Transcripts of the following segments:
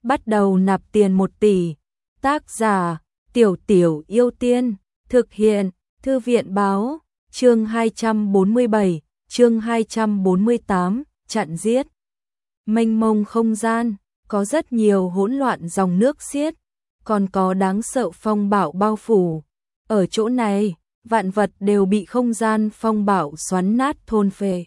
bắt đầu nạp tiền 1 tỷ. Tác giả: Tiểu Tiểu Yêu Tiên. Thực hiện: Thư viện báo. Chương 247, chương 248, chặn giết. Mênh mông không gian, có rất nhiều hỗn loạn dòng nước xiết, còn có đáng sợ phong bạo bao phủ. Ở chỗ này, vạn vật đều bị không gian phong bạo xoắn nát thôn phệ.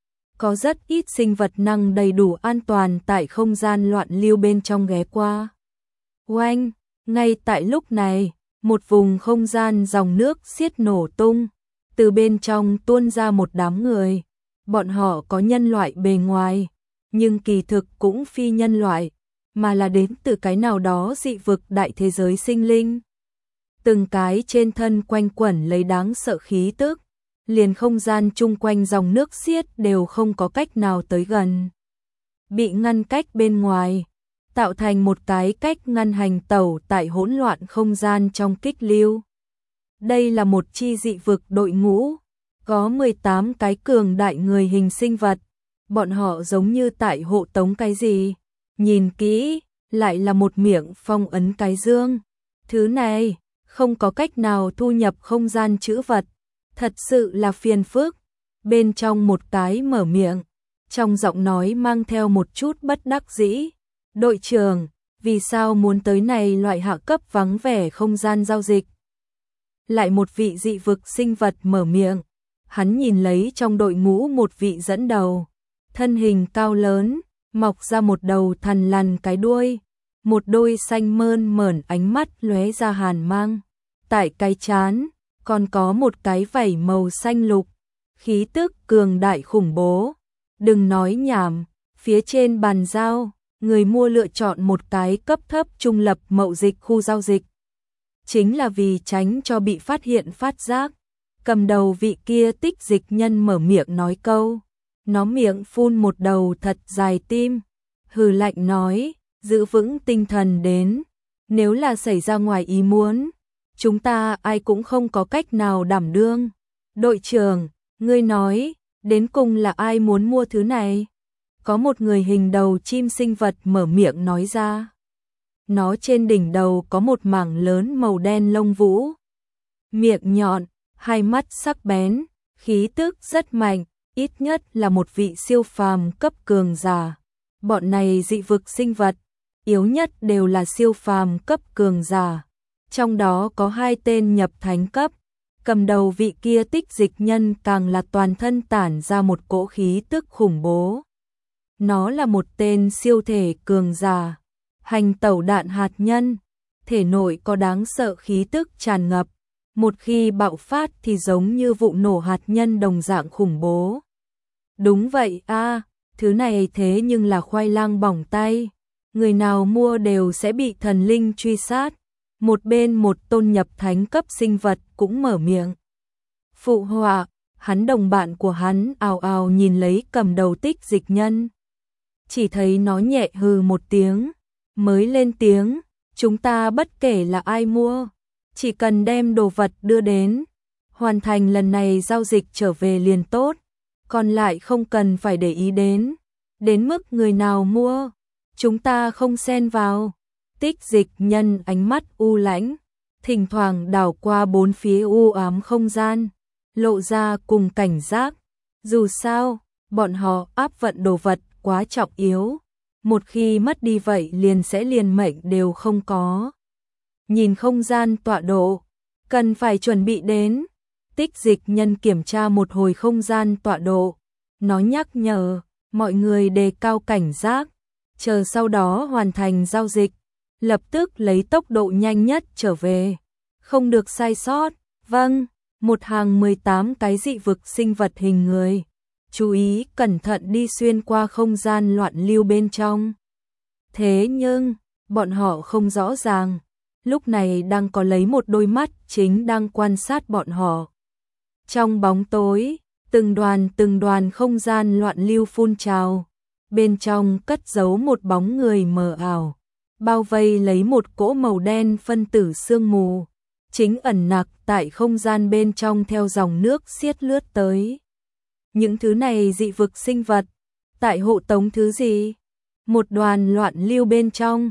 Có rất ít sinh vật năng đầy đủ an toàn tại không gian loạn lưu bên trong ghé qua. Oanh, ngay tại lúc này, một vùng không gian dòng nước xiết nổ tung, từ bên trong tuôn ra một đám người. Bọn họ có nhân loại bề ngoài, nhưng kỳ thực cũng phi nhân loại, mà là đến từ cái nào đó dị vực đại thế giới sinh linh. Từng cái trên thân quanh quẩn lấy đáng sợ khí tức, liền không gian chung quanh dòng nước xiết đều không có cách nào tới gần. Bị ngăn cách bên ngoài, tạo thành một cái cách ngăn hành tẩu tại hỗn loạn không gian trong kích lưu. Đây là một chi dị vực đội ngũ, có 18 cái cường đại người hình sinh vật. Bọn họ giống như tại hộ tống cái gì. Nhìn kỹ, lại là một miệng phong ấn cái dương. Thứ này, không có cách nào thu nhập không gian trữ vật. Thật sự là phiền phức. Bên trong một cái mở miệng, trong giọng nói mang theo một chút bất đắc dĩ. Đội trưởng, vì sao muốn tới này loại hạ cấp vắng vẻ không gian giao dịch? Lại một vị dị vực sinh vật mở miệng. Hắn nhìn lấy trong đội ngũ một vị dẫn đầu. Thân hình cao lớn, mọc ra một đầu thằn lằn cái đuôi. Một đôi xanh mơn mởn ánh mắt lóe ra hàn mang. Tại cái trán, còn có một cái vảy màu xanh lục. Khí tức cường đại khủng bố. Đừng nói nhảm, phía trên bàn giao, người mua lựa chọn một cái cấp thấp trung lập mậu dịch khu giao dịch. Chính là vì tránh cho bị phát hiện phát giác. Cầm đầu vị kia tích dịch nhân mở miệng nói câu. Nó miệng phun một đầu thật dài tim. Hừ lạnh nói, giữ vững tinh thần đến. Nếu là xảy ra ngoài ý muốn, chúng ta ai cũng không có cách nào đảm đương. Đội trưởng, ngươi nói, đến cùng là ai muốn mua thứ này? Có một người hình đầu chim sinh vật mở miệng nói ra. Nó trên đỉnh đầu có một mảng lớn màu đen lông vũ. Miệng nhọn, hai mắt sắc bén, khí tức rất mạnh, ít nhất là một vị siêu phàm cấp cường giả. Bọn này dị vực sinh vật, yếu nhất đều là siêu phàm cấp cường giả. Trong đó có 2 tên nhập thánh cấp, cầm đầu vị kia tích dịch nhân càng là toàn thân tản ra một cỗ khí tức khủng bố. Nó là một tên siêu thể cường giả, hành tẩu đạn hạt nhân, thể nội có đáng sợ khí tức tràn ngập. Một khi bạo phát thì giống như vụ nổ hạt nhân đồng dạng khủng bố. Đúng vậy a, thứ này thế nhưng là khoai lang bỏng tay. Người nào mua đều sẽ bị thần linh truy sát. Một bên một tôn nhập thánh cấp sinh vật cũng mở miệng. Phụ họa, hắn đồng bạn của hắn ào ào nhìn lấy cầm đầu tích dịch nhân. Chỉ thấy nó nhẹ hừ một tiếng, mới lên tiếng, chúng ta bất kể là ai mua, chỉ cần đem đồ vật đưa đến, hoàn thành lần này giao dịch trở về liền tốt, còn lại không cần phải để ý đến mức người nào mua, chúng ta không xen vào. Tích dịch nhân ánh mắt u lãnh, thỉnh thoảng đảo qua bốn phía u ám không gian, lộ ra cùng cảnh giác. Dù sao, bọn họ áp vận đồ vật quá trọng yếu, một khi mất đi vậy liền sẽ liền mệnh đều không có. Nhìn không gian tọa độ, cần phải chuẩn bị đến. Tích dịch nhân kiểm tra một hồi không gian tọa độ, nó nhắc nhở mọi người đề cao cảnh giác, chờ sau đó hoàn thành giao dịch, lập tức lấy tốc độ nhanh nhất trở về, không được sai sót. Vâng, một hàng 18 cái dị vực sinh vật hình người, chú ý cẩn thận đi xuyên qua không gian loạn lưu bên trong. Thế nhưng, bọn họ không rõ ràng, lúc này đang có lấy một đôi mắt chính đang quan sát bọn họ. Trong bóng tối, từng đoàn không gian loạn lưu phun trào, bên trong cất giấu một bóng người mờ ảo, bao vây lấy một cỗ màu đen phân tử sương mù, chính ẩn nặc tại không gian bên trong theo dòng nước xiết lướt tới. Những thứ này dị vực sinh vật, tại hộ tống thứ gì? Một đoàn loạn lưu bên trong,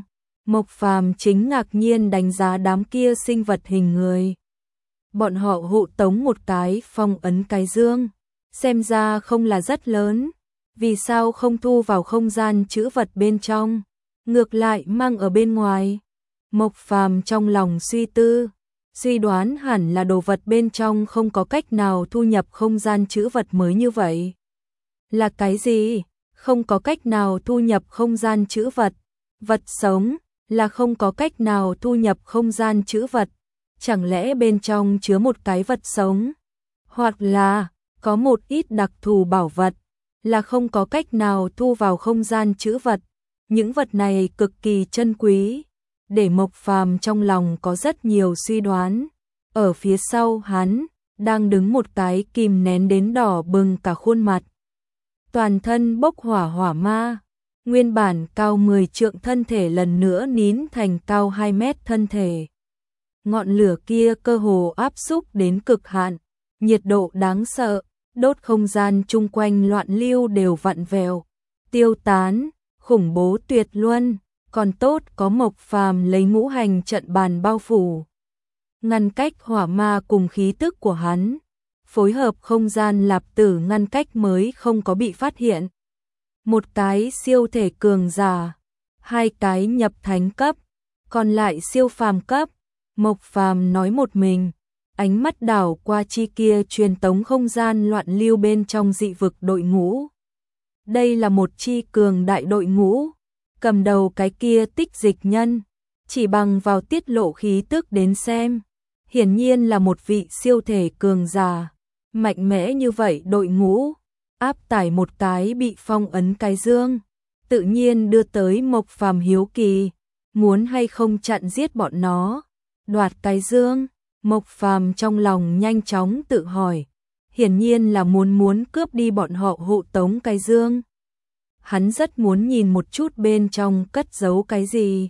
Mộc Phàm chính ngạc nhiên đánh giá đám kia sinh vật hình người. Bọn họ hộ tống một cái phong ấn cái dương, xem ra không là rất lớn, vì sao không thu vào không gian trữ vật bên trong, ngược lại mang ở bên ngoài. Mộc Phàm trong lòng suy tư, suy đoán hẳn là đồ vật bên trong không có cách nào thu nhập không gian trữ vật mới như vậy. Là cái gì? Không có cách nào thu nhập không gian trữ vật. Vật sống là không có cách nào thu nhập không gian trữ vật. Chẳng lẽ bên trong chứa một cái vật sống? Hoặc là có một ít đặc thù bảo vật là không có cách nào thu vào không gian trữ vật. Những vật này cực kỳ chân quý, để Mộc Phàm trong lòng có rất nhiều suy đoán. Ở phía sau hắn đang đứng một cái kìm nén đến đỏ bừng cả khuôn mặt. Toàn thân bốc hỏa hỏa ma, nguyên bản cao 10 trượng thân thể lần nữa nín thành cao 2 mét thân thể. Ngọn lửa kia cơ hồ áp xúc đến cực hạn, nhiệt độ đáng sợ, đốt không gian chung quanh loạn lưu đều vặn vẹo, tiêu tán, khủng bố tuyệt luân, còn tốt có Mộc Phàm lấy ngũ hành trận bàn bao phủ, ngăn cách hỏa ma cùng khí tức của hắn, phối hợp không gian lạp tử ngăn cách mới không có bị phát hiện. Một cái siêu thể cường giả, hai cái nhập thánh cấp, còn lại siêu phàm cấp. Mộc Phàm nói một mình, ánh mắt đảo qua chi kia truyền tống không gian loạn lưu bên trong dị vực đội ngũ. Đây là một chi cường đại đội ngũ, cầm đầu cái kia Tích Dịch Nhân, chỉ bằng vào tiết lộ khí tức đến xem, hiển nhiên là một vị siêu thể cường giả, mạnh mẽ như vậy đội ngũ, áp tải một cái bị phong ấn cái dương, tự nhiên đưa tới Mộc Phàm hiếu kỳ, muốn hay không chặn giết bọn nó. Đoạt cái dương, Mộc Phàm trong lòng nhanh chóng tự hỏi, hiển nhiên là muốn cướp đi bọn họ hộ tống cái dương. Hắn rất muốn nhìn một chút bên trong cất giấu cái gì.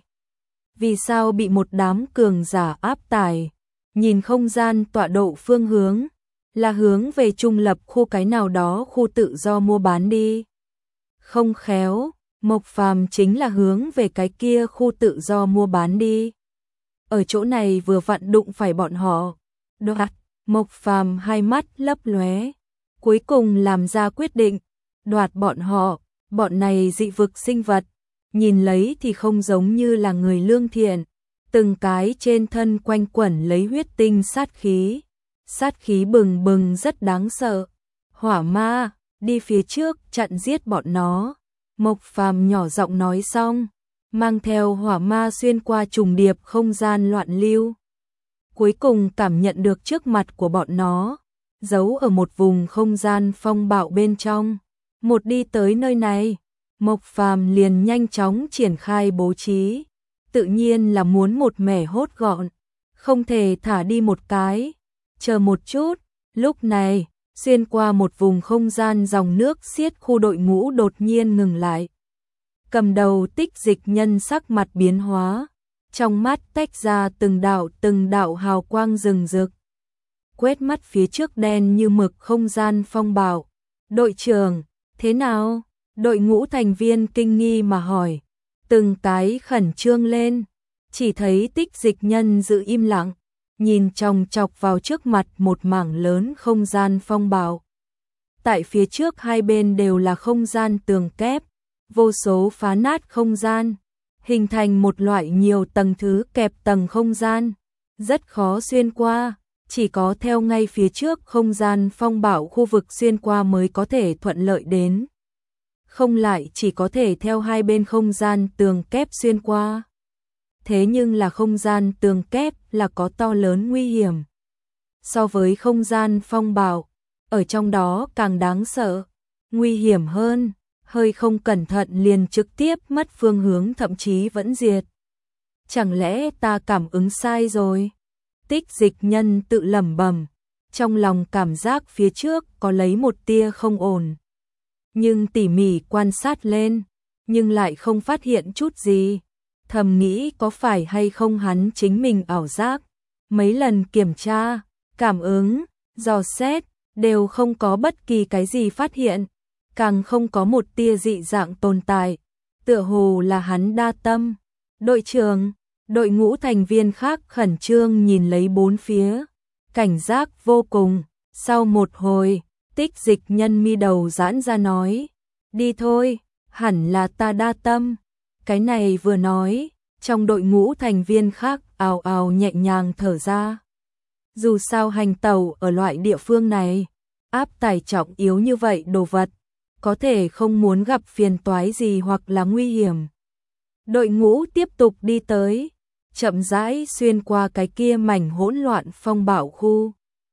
Vì sao bị một đám cường giả áp tải, nhìn không gian tọa độ phương hướng, là hướng về trung lập khu cái nào đó khu tự do mua bán đi. Không khéo, Mộc Phàm chính là hướng về cái kia khu tự do mua bán đi. Ở chỗ này vừa vặn đụng phải bọn họ. Đoạt, Mộc Phàm hai mắt lấp lóe, cuối cùng làm ra quyết định, đoạt bọn họ, bọn này dị vực sinh vật, nhìn lấy thì không giống như là người lương thiện, từng cái trên thân quanh quẩn lấy huyết tinh sát khí bừng bừng rất đáng sợ. Hỏa ma, đi phía trước chặn giết bọn nó. Mộc Phàm nhỏ giọng nói xong, mang theo hỏa ma xuyên qua trùng điệp không gian loạn lưu. Cuối cùng cảm nhận được trước mặt của bọn nó, giấu ở một vùng không gian phong bạo bên trong. Một đi tới nơi này, Mộc Phàm liền nhanh chóng triển khai bố trí, tự nhiên là muốn một mẻ hốt gọn, không thể thả đi một cái. Chờ một chút, lúc này, xuyên qua một vùng không gian dòng nước xiết khu đội ngũ đột nhiên ngừng lại. Cầm đầu Tích Dịch Nhân sắc mặt biến hóa, trong mắt tách ra từng đạo hào quang rừng rực. Quét mắt phía trước đen như mực không gian phong bạo. Đội trưởng, thế nào? Đội ngũ thành viên kinh nghi mà hỏi. Từng cái khẩn trương lên, chỉ thấy Tích Dịch Nhân giữ im lặng, nhìn chòng chọc vào trước mặt một mảng lớn không gian phong bạo. Tại phía trước hai bên đều là không gian tường kép, vô số phá nát không gian, hình thành một loại nhiều tầng thứ kẹp tầng không gian, rất khó xuyên qua, chỉ có theo ngay phía trước không gian phong bạo khu vực xuyên qua mới có thể thuận lợi đến. Không lại chỉ có thể theo hai bên không gian tường kép xuyên qua. Thế nhưng là không gian tường kép là có to lớn nguy hiểm. So với không gian phong bạo, ở trong đó càng đáng sợ, nguy hiểm hơn, hơi không cẩn thận liền trực tiếp mất phương hướng thậm chí vẫn diệt. Chẳng lẽ ta cảm ứng sai rồi? Tích Dịch Nhân tự lẩm bẩm, trong lòng cảm giác phía trước có lấy một tia không ổn. Nhưng tỉ mỉ quan sát lên, nhưng lại không phát hiện chút gì. Thầm nghĩ có phải hay không hắn chính mình ảo giác. Mấy lần kiểm tra, cảm ứng, dò xét, đều không có bất kỳ cái gì phát hiện. Càng không có một tia dị dạng tồn tại. Tựa hồ là hắn đa tâm, Đội trưởng, đội ngũ thành viên khác khẩn trương nhìn lấy bốn phía, cảnh giác vô cùng. Sau một hồi, Tích Dịch Nhân mi đầu giãn ra nói, đi thôi, hẳn là ta đa tâm. Cái này vừa nói, trong đội ngũ thành viên khác ào ào nhẹ nhàng thở ra. Dù sao hành tàu ở loại địa phương này, áp tải trọng yếu như vậy đồ vật, có thể không muốn gặp phiền toái gì hoặc là nguy hiểm. Đội ngũ tiếp tục đi tới, chậm rãi xuyên qua cái kia mảnh hỗn loạn phong bạo khu.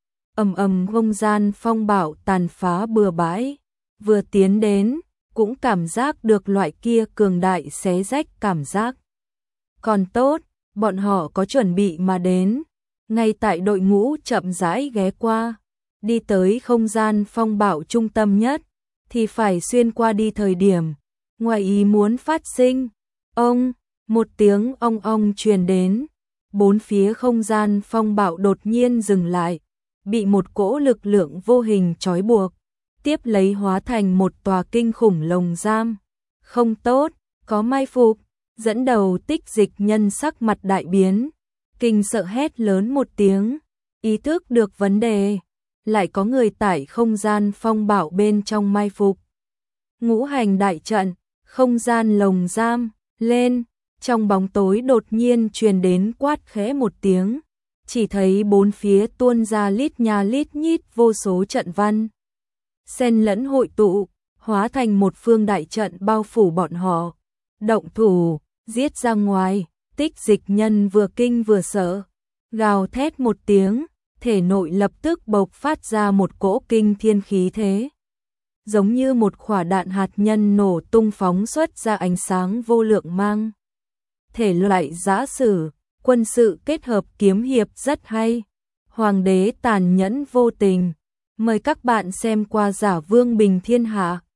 Ầm ầm không gian phong bạo tàn phá bừa bãi, vừa tiến đến, cũng cảm giác được loại kia cường đại xé rách cảm giác. Còn tốt, bọn họ có chuẩn bị mà đến, ngay tại đội ngũ chậm rãi ghé qua, đi tới không gian phong bạo trung tâm nhất, thì phải xuyên qua đi thời điểm, ngoài ý muốn phát sinh. Ông, một tiếng ong ong truyền đến, bốn phía không gian phong bạo đột nhiên dừng lại, bị một cỗ lực lượng vô hình trói buộc, tiếp lấy hóa thành một tòa kinh khủng lồng giam. Không tốt, có mai phục, dẫn đầu Tích Dịch Nhân sắc mặt đại biến, kinh sợ hét lớn một tiếng, ý thức được vấn đề, lại có người tại không gian phong bạo bên trong mai phục. Ngũ hành đại trận, không gian lồng giam, lên, trong bóng tối đột nhiên truyền đến quát khẽ một tiếng, chỉ thấy bốn phía tuôn ra lít nha lít nhít vô số trận văn. Xen lẫn hội tụ, hóa thành một phương đại trận bao phủ bọn họ. Động thủ, giết ra ngoài, Tích Dịch Nhân vừa kinh vừa sợ, gào thét một tiếng, thể nội lập tức bộc phát ra một cỗ kinh thiên khí thế. Giống như một quả đạn hạt nhân nổ tung phóng xuất ra ánh sáng vô lượng mang. Thể loại giã sử, quân sự kết hợp kiếm hiệp rất hay. Hoàng đế tàn nhẫn vô tình. Mời các bạn xem qua Giả Vương Bình Thiên Hạ.